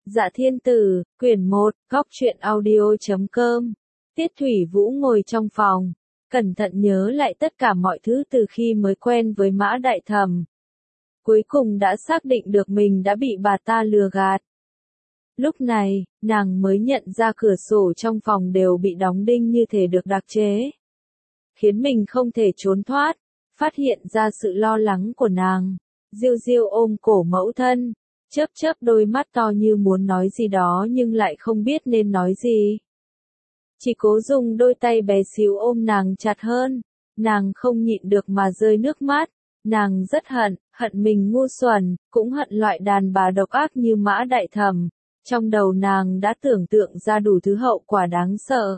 Dạ Thiên Tử, quyển 1, góc truyện audio.com. Tiết Thủy Vũ ngồi trong phòng, cẩn thận nhớ lại tất cả mọi thứ từ khi mới quen với Mã Đại Thẩm. Cuối cùng đã xác định được mình đã bị bà ta lừa gạt. Lúc này, nàng mới nhận ra cửa sổ trong phòng đều bị đóng đinh như thể được đặc chế, khiến mình không thể trốn thoát. Phát hiện ra sự lo lắng của nàng, Diêu Diêu ôm cổ mẫu thân, chớp chớp đôi mắt to như muốn nói gì đó nhưng lại không biết nên nói gì. Chỉ cố dùng đôi tay bé xíu ôm nàng chặt hơn. Nàng không nhịn được mà rơi nước mắt. Nàng rất hận mình ngu xuẩn, cũng hận loại đàn bà độc ác như Mã Đại Thẩm. Trong đầu nàng đã tưởng tượng ra đủ thứ hậu quả đáng sợ.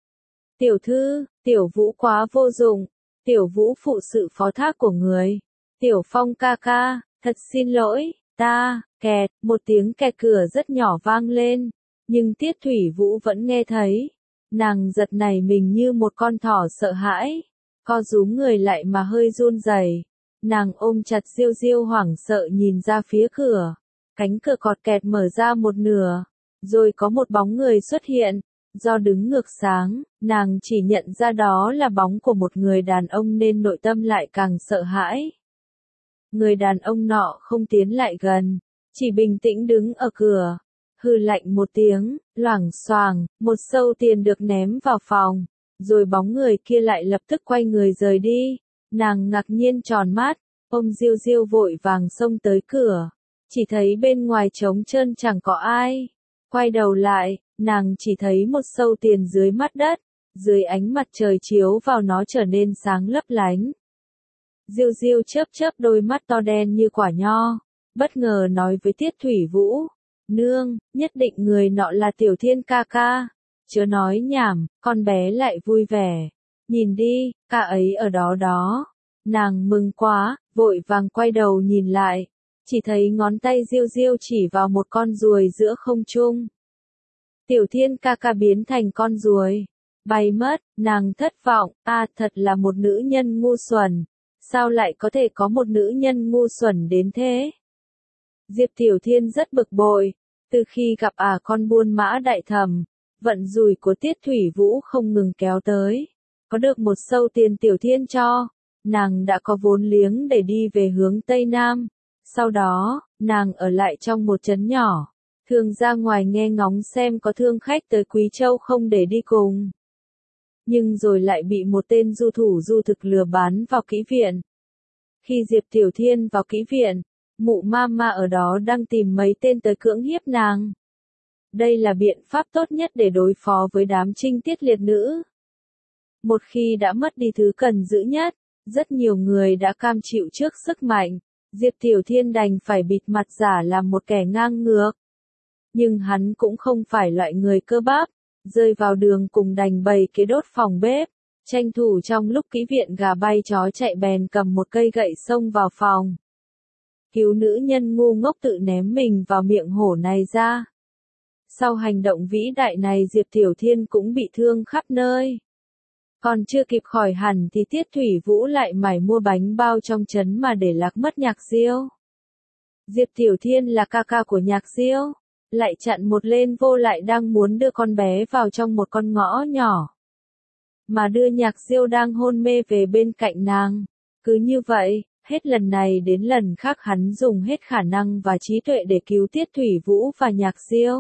Tiểu thư, Tiểu Vũ quá vô dụng. Tiểu Vũ phụ sự phó thác của người. Tiểu Phong ca ca, thật xin lỗi, ta, kẹt, một tiếng kẹt cửa rất nhỏ vang lên. Nhưng Tiết Thủy Vũ vẫn nghe thấy. Nàng giật nảy mình như một con thỏ sợ hãi. Co rúm người lại mà hơi run rẩy. Nàng ôm chặt Diêu Diêu hoảng sợ nhìn ra phía cửa. Cánh cửa cọt kẹt mở ra một nửa. Rồi có một bóng người xuất hiện. Do đứng ngược sáng, nàng chỉ nhận ra đó là bóng của một người đàn ông nên nội tâm lại càng sợ hãi. Người đàn ông nọ không tiến lại gần, chỉ bình tĩnh đứng ở cửa. Hừ lạnh một tiếng, loảng xoảng, một sâu tiền được ném vào phòng. Rồi bóng người kia lại lập tức quay người rời đi. Nàng ngạc nhiên tròn mắt, ôm Diêu Diêu vội vàng xông tới cửa. Chỉ thấy bên ngoài trống trơn chẳng có ai. Quay đầu lại, nàng chỉ thấy một sâu tiền dưới mặt đất. Dưới ánh mặt trời chiếu vào nó trở nên sáng lấp lánh. Diêu Diêu chớp chớp đôi mắt to đen như quả nho. Bất ngờ nói với Tiết Thủy Vũ. Nương, nhất định người nọ là Tiểu Thiên ca ca. Chớ nói nhảm, con bé lại vui vẻ. Nhìn đi, ca ấy ở đó đó. Nàng mừng quá, vội vàng quay đầu nhìn lại. Chỉ thấy ngón tay Diêu Diêu chỉ vào một con ruồi giữa không trung. Tiểu Thiên ca ca biến thành con ruồi. Bay mất, nàng thất vọng, thật là một nữ nhân ngu xuẩn. Sao lại có thể có một nữ nhân ngu xuẩn đến thế? Diệp Tiểu Thiên rất bực bội. Từ khi gặp con buôn Mã Đại Thẩm, vận rủi của Tiết Thủy Vũ không ngừng kéo tới. Có được một sâu tiền Tiểu Thiên cho, nàng đã có vốn liếng để đi về hướng Tây Nam. Sau đó, nàng ở lại trong một trấn nhỏ, thường ra ngoài nghe ngóng xem có thương khách tới Quý Châu không để đi cùng. Nhưng rồi lại bị một tên du thủ du thực lừa bán vào kỹ viện. Khi Diệp Tiểu Thiên vào kỹ viện, mụ ma ở đó đang tìm mấy tên tới cưỡng hiếp nàng. Đây là biện pháp tốt nhất để đối phó với đám trinh tiết liệt nữ. Một khi đã mất đi thứ cần giữ nhất, rất nhiều người đã cam chịu trước sức mạnh. Diệp Tiểu Thiên đành phải bịt mặt giả làm một kẻ ngang ngược. Nhưng hắn cũng không phải loại người cơ bắp, rơi vào đường cùng đành bày kế đốt phòng bếp. Tranh thủ trong lúc kỹ viện gà bay chó chạy bèn cầm một cây gậy xông vào phòng. Cứu nữ nhân ngu ngốc tự ném mình vào miệng hổ này ra. Sau hành động vĩ đại này Diệp Tiểu Thiên cũng bị thương khắp nơi. Còn chưa kịp khỏi hẳn thì Tiết Thủy Vũ lại mải mua bánh bao trong trấn mà để lạc mất Nhạc Diêu. Diệp Tiểu Thiên là ca ca của Nhạc Diêu, lại chặn một lên vô lại đang muốn đưa con bé vào trong một con ngõ nhỏ. Mà đưa Nhạc Diêu đang hôn mê về bên cạnh nàng. Cứ như vậy, hết lần này đến lần khác hắn dùng hết khả năng và trí tuệ để cứu Tiết Thủy Vũ và Nhạc Diêu.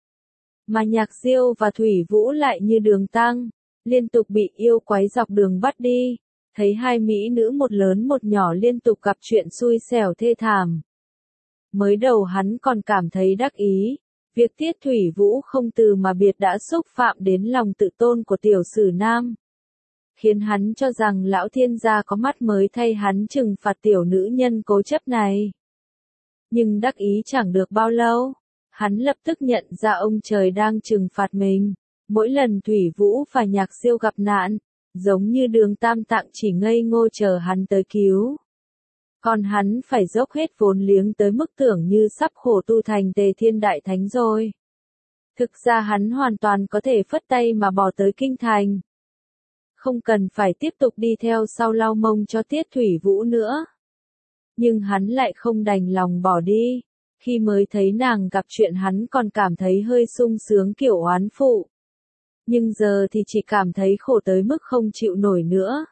Mà Nhạc Diêu và Thủy Vũ lại như đường tăng, liên tục bị yêu quái dọc đường bắt đi. Thấy hai mỹ nữ một lớn một nhỏ liên tục gặp chuyện xui xẻo thê thảm. Mới đầu hắn còn cảm thấy đắc ý. Việc Tiết Thủy Vũ không từ mà biệt đã xúc phạm đến lòng tự tôn của tiểu sử nam. Khiến hắn cho rằng lão thiên gia có mắt mới thay hắn trừng phạt tiểu nữ nhân cố chấp này. Nhưng đắc ý chẳng được bao lâu, hắn lập tức nhận ra ông trời đang trừng phạt mình. Mỗi lần Thủy Vũ và Nhạc Diêu gặp nạn, giống như Đường Tam Tạng chỉ ngây ngô chờ hắn tới cứu. Còn hắn phải dốc hết vốn liếng tới mức tưởng như sắp khổ tu thành Tề Thiên Đại Thánh rồi. Thực ra hắn hoàn toàn có thể phất tay mà bỏ tới kinh thành. Không cần phải tiếp tục đi theo sau lau mông cho Tiết Thủy Vũ nữa. Nhưng hắn lại không đành lòng bỏ đi. Khi mới thấy nàng gặp chuyện hắn còn cảm thấy hơi sung sướng kiểu oán phụ. Nhưng giờ thì chỉ cảm thấy khổ tới mức không chịu nổi nữa.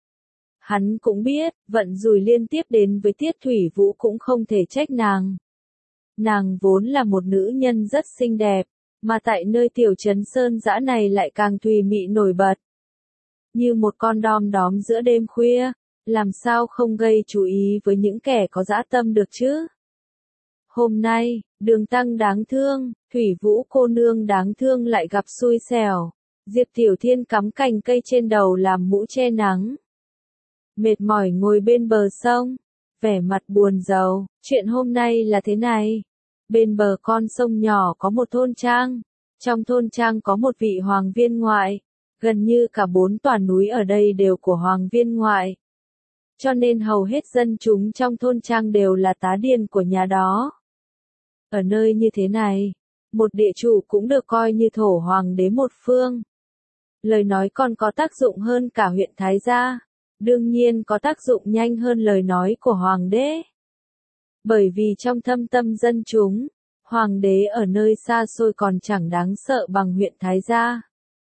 Hắn cũng biết, vận rủi liên tiếp đến với Tiết Thủy Vũ cũng không thể trách nàng. Nàng vốn là một nữ nhân rất xinh đẹp, mà tại nơi tiểu trấn sơn dã này lại càng thùy mị nổi bật. Như một con đom đóm giữa đêm khuya, làm sao không gây chú ý với những kẻ có dã tâm được chứ? Hôm nay, Đường Tăng đáng thương, Thủy Vũ cô nương đáng thương lại gặp xui xẻo. Diệp Tiểu Thiên cắm cành cây trên đầu làm mũ che nắng. Mệt mỏi ngồi bên bờ sông, vẻ mặt buồn rầu. Chuyện hôm nay là thế này. Bên bờ con sông nhỏ có một thôn trang. Trong thôn trang có một vị hoàng viên ngoại. Gần như cả 4 tòa núi ở đây đều của hoàng viên ngoại. Cho nên hầu hết dân chúng trong thôn trang đều là tá điền của nhà đó. Ở nơi như thế này, một địa chủ cũng được coi như thổ hoàng đế một phương. Lời nói còn có tác dụng hơn cả huyện Thái Gia. Đương nhiên có tác dụng nhanh hơn lời nói của hoàng đế. Bởi vì trong thâm tâm dân chúng, hoàng đế ở nơi xa xôi còn chẳng đáng sợ bằng huyện Thái Gia.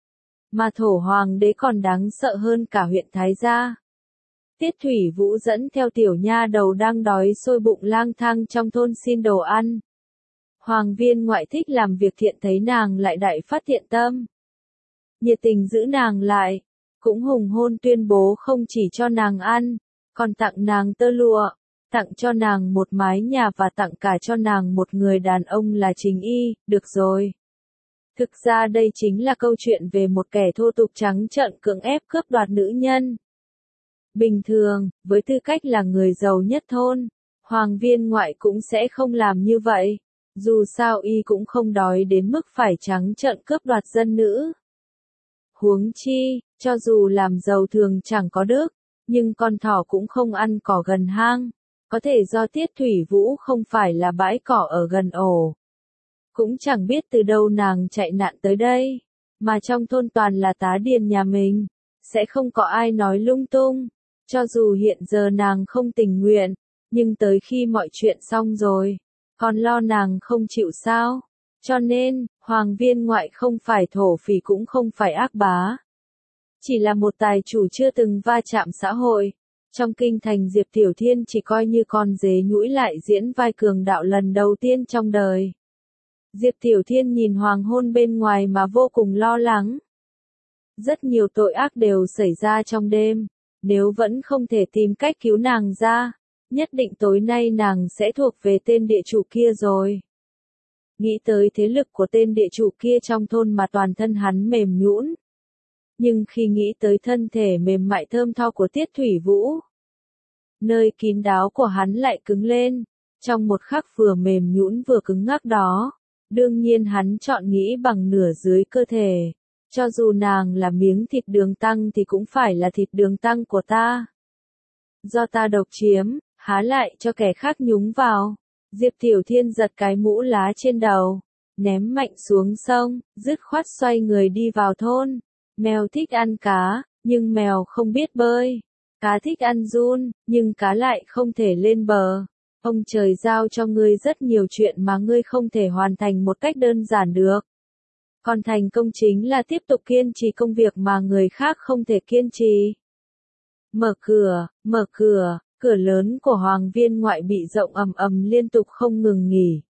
Mà thổ hoàng đế còn đáng sợ hơn cả huyện Thái Gia. Tiết Thủy Vũ dẫn theo tiểu nha đầu đang đói sôi bụng lang thang trong thôn xin đồ ăn. Hoàng viên ngoại thích làm việc thiện thấy nàng lại đại phát thiện tâm. Nhiệt tình giữ nàng lại, cũng hùng hôn tuyên bố không chỉ cho nàng ăn, còn tặng nàng tơ lụa, tặng cho nàng một mái nhà và tặng cả cho nàng một người đàn ông là Trình Y, được rồi. Thực ra đây chính là câu chuyện về một kẻ thô tục trắng trợn cưỡng ép cướp đoạt nữ nhân. Bình thường, với tư cách là người giàu nhất thôn, hoàng viên ngoại cũng sẽ không làm như vậy. Dù sao y cũng không đói đến mức phải trắng trợn cướp đoạt dân nữ. Huống chi, cho dù làm giàu thường chẳng có đức, nhưng con thỏ cũng không ăn cỏ gần hang. Có thể do Tiết Thủy Vũ không phải là bãi cỏ ở gần ổ. Cũng chẳng biết từ đâu nàng chạy nạn tới đây, mà trong thôn toàn là tá điền nhà mình, sẽ không có ai nói lung tung. Cho dù hiện giờ nàng không tình nguyện, nhưng tới khi mọi chuyện xong rồi, còn lo nàng không chịu sao. Cho nên, hoàng viên ngoại không phải thổ phỉ cũng không phải ác bá. Chỉ là một tài chủ chưa từng va chạm xã hội. Trong kinh thành Diệp Tiểu Thiên chỉ coi như con dế nhũi lại diễn vai cường đạo lần đầu tiên trong đời. Diệp Tiểu Thiên nhìn hoàng hôn bên ngoài mà vô cùng lo lắng. Rất nhiều tội ác đều xảy ra trong đêm. Nếu vẫn không thể tìm cách cứu nàng ra, nhất định tối nay nàng sẽ thuộc về tên địa chủ kia rồi. Nghĩ tới thế lực của tên địa chủ kia trong thôn mà toàn thân hắn mềm nhũn. Nhưng khi nghĩ tới thân thể mềm mại thơm tho của Tiết Thủy Vũ, nơi kín đáo của hắn lại cứng lên. Trong một khắc vừa mềm nhũn vừa cứng ngắc đó, đương nhiên hắn chọn nghĩ bằng nửa dưới cơ thể. Cho dù nàng là miếng thịt Đường Tăng thì cũng phải là thịt Đường Tăng của ta. Do ta độc chiếm, há lại cho kẻ khác nhúng vào. Diệp Tiểu Thiên giật cái mũ lá trên đầu, ném mạnh xuống sông, dứt khoát xoay người đi vào thôn. Mèo thích ăn cá, nhưng mèo không biết bơi. Cá thích ăn giun, nhưng cá lại không thể lên bờ. Ông trời giao cho ngươi rất nhiều chuyện mà ngươi không thể hoàn thành một cách đơn giản được. Còn thành công chính là tiếp tục kiên trì công việc mà người khác không thể kiên trì. Mở cửa, cửa lớn của hoàng viên ngoại bị rộng ầm ầm liên tục không ngừng nghỉ.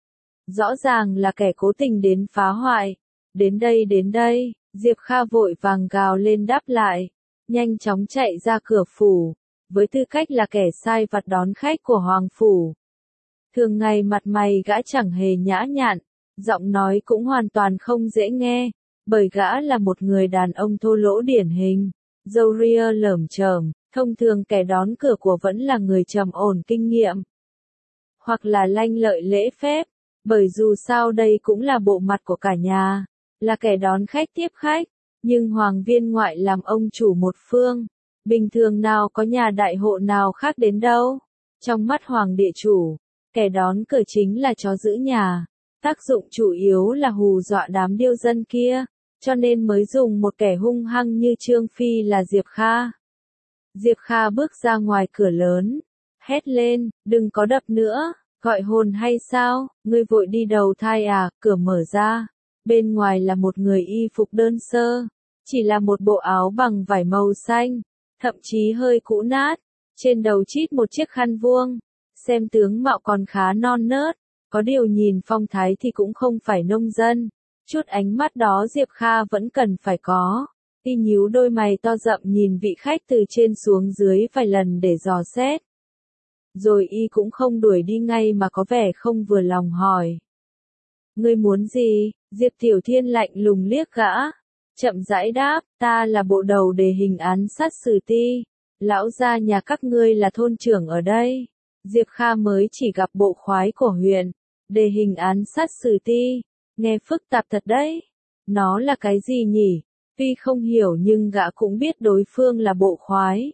Rõ ràng là kẻ cố tình đến phá hoại. Đến đây, Diệp Kha vội vàng gào lên đáp lại, nhanh chóng chạy ra cửa phủ, với tư cách là kẻ sai vặt đón khách của hoàng phủ. Thường ngày mặt mày gã chẳng hề nhã nhặn, giọng nói cũng hoàn toàn không dễ nghe, bởi gã là một người đàn ông thô lỗ điển hình, râu ria lởm chởm, thông thường kẻ đón cửa của vẫn là người trầm ổn kinh nghiệm, hoặc là lanh lợi lễ phép, bởi dù sao đây cũng là bộ mặt của cả nhà, là kẻ đón khách tiếp khách, nhưng hoàng viên ngoại làm ông chủ một phương, bình thường nào có nhà đại hộ nào khác đến đâu. Trong mắt hoàng địa chủ, kẻ đón cửa chính là chó giữ nhà. Tác dụng chủ yếu là hù dọa đám điêu dân kia, cho nên mới dùng một kẻ hung hăng như Trương Phi là Diệp Kha. Diệp Kha bước ra ngoài cửa lớn, hét lên, đừng có đập nữa, Gọi hồn hay sao, ngươi vội đi đầu thai à, cửa mở ra. Bên ngoài là một người y phục đơn sơ, chỉ là một bộ áo bằng vải màu xanh, thậm chí hơi cũ nát, trên đầu chít một chiếc khăn vuông, xem tướng mạo còn khá non nớt, có điều nhìn phong thái thì cũng không phải nông dân, chút ánh mắt đó Diệp Kha vẫn cần phải có. Y nhíu đôi mày to rậm nhìn vị khách từ trên xuống dưới vài lần để dò xét. Rồi y cũng không đuổi đi ngay mà có vẻ không vừa lòng hỏi. Ngươi muốn gì? Diệp Tiểu Thiên lạnh lùng liếc gã. Chậm rãi đáp, ta là bộ đầu đề hình án sát xử ti. Lão gia nhà các ngươi là thôn trưởng ở đây. Diệp Kha mới chỉ gặp bộ khoái của huyện. Đề hình án sát xử ti. Nghe phức tạp thật đấy. Nó là cái gì nhỉ? Tuy không hiểu nhưng gã cũng biết đối phương là bộ khoái.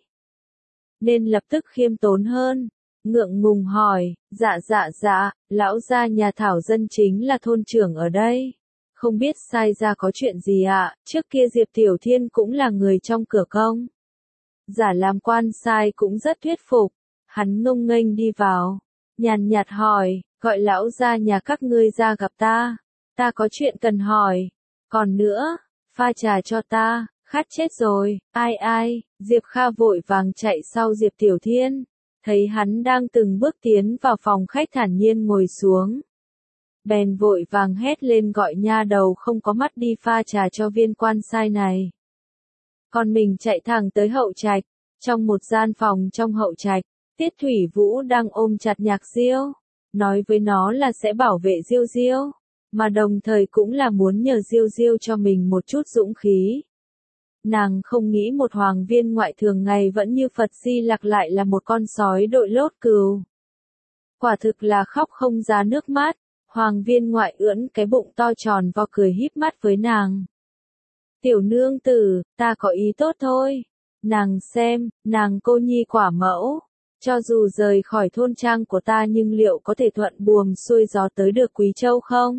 Nên lập tức khiêm tốn hơn. Ngượng ngùng hỏi, dạ, lão gia nhà Thảo Dân chính là thôn trưởng ở đây. Không biết sai ra có chuyện gì ạ, trước kia Diệp Tiểu Thiên cũng là người trong cửa công. Giả làm quan sai cũng rất thuyết phục, hắn ngông nghênh đi vào, nhàn nhạt hỏi, gọi lão gia nhà các ngươi ra gặp ta có chuyện cần hỏi, còn nữa, pha trà cho ta, khát chết rồi, ai, Diệp Kha vội vàng chạy sau Diệp Tiểu Thiên. Thấy hắn đang từng bước tiến vào phòng khách thản nhiên ngồi xuống. Bèn vội vàng hét lên gọi nha đầu không có mắt đi pha trà cho viên quan sai này. Còn mình chạy thẳng tới hậu trạch, trong một gian phòng trong hậu trạch, Tiết Thủy Vũ đang ôm chặt Nhạc Diêu, nói với nó là sẽ bảo vệ Diêu Diêu, mà đồng thời cũng là muốn nhờ Diêu Diêu cho mình một chút dũng khí. Nàng không nghĩ một hoàng viên ngoại thường ngày vẫn như Phật Di Lặc lại là một con sói đội lốt cừu. Quả thực là khóc không ra nước mắt, hoàng viên ngoại ưỡn cái bụng to tròn vo cười híp mắt với nàng. Tiểu nương tử, ta có ý tốt thôi. Nàng xem, nàng cô nhi quả mẫu. Cho dù rời khỏi thôn trang của ta nhưng liệu có thể thuận buồm xuôi gió tới được Quý Châu không?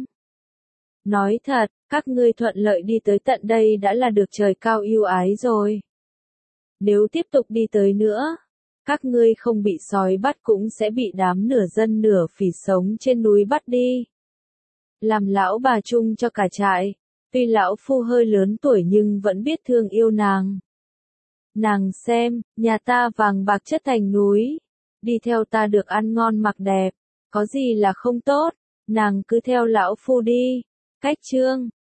Nói thật, các ngươi thuận lợi đi tới tận đây đã là được trời cao ưu ái rồi. Nếu tiếp tục đi tới nữa, các ngươi không bị sói bắt cũng sẽ bị đám nửa dân nửa phỉ sống trên núi bắt đi. Làm lão bà chung cho cả trại, tuy lão phu hơi lớn tuổi nhưng vẫn biết thương yêu nàng. Nàng xem, nhà ta vàng bạc chất thành núi, đi theo ta được ăn ngon mặc đẹp, có gì là không tốt, nàng cứ theo lão phu đi. Cách chương